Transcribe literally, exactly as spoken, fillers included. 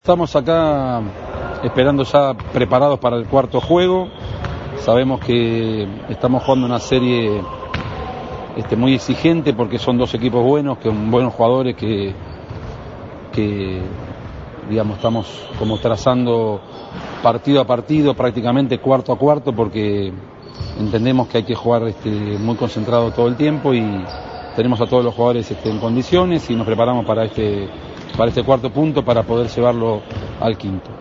Estamos acá esperando ya preparados para el cuarto juego. Sabemos que estamos jugando una serie este, muy exigente porque son dos equipos buenos, que son buenos jugadores que, que digamos, estamos como trazando partido a partido, prácticamente cuarto a cuarto, porque entendemos que hay que jugar este, muy concentrado todo el tiempo y tenemos a todos los jugadores este, en condiciones y nos preparamos para este, para este cuarto punto para poder llevarlo al quinto.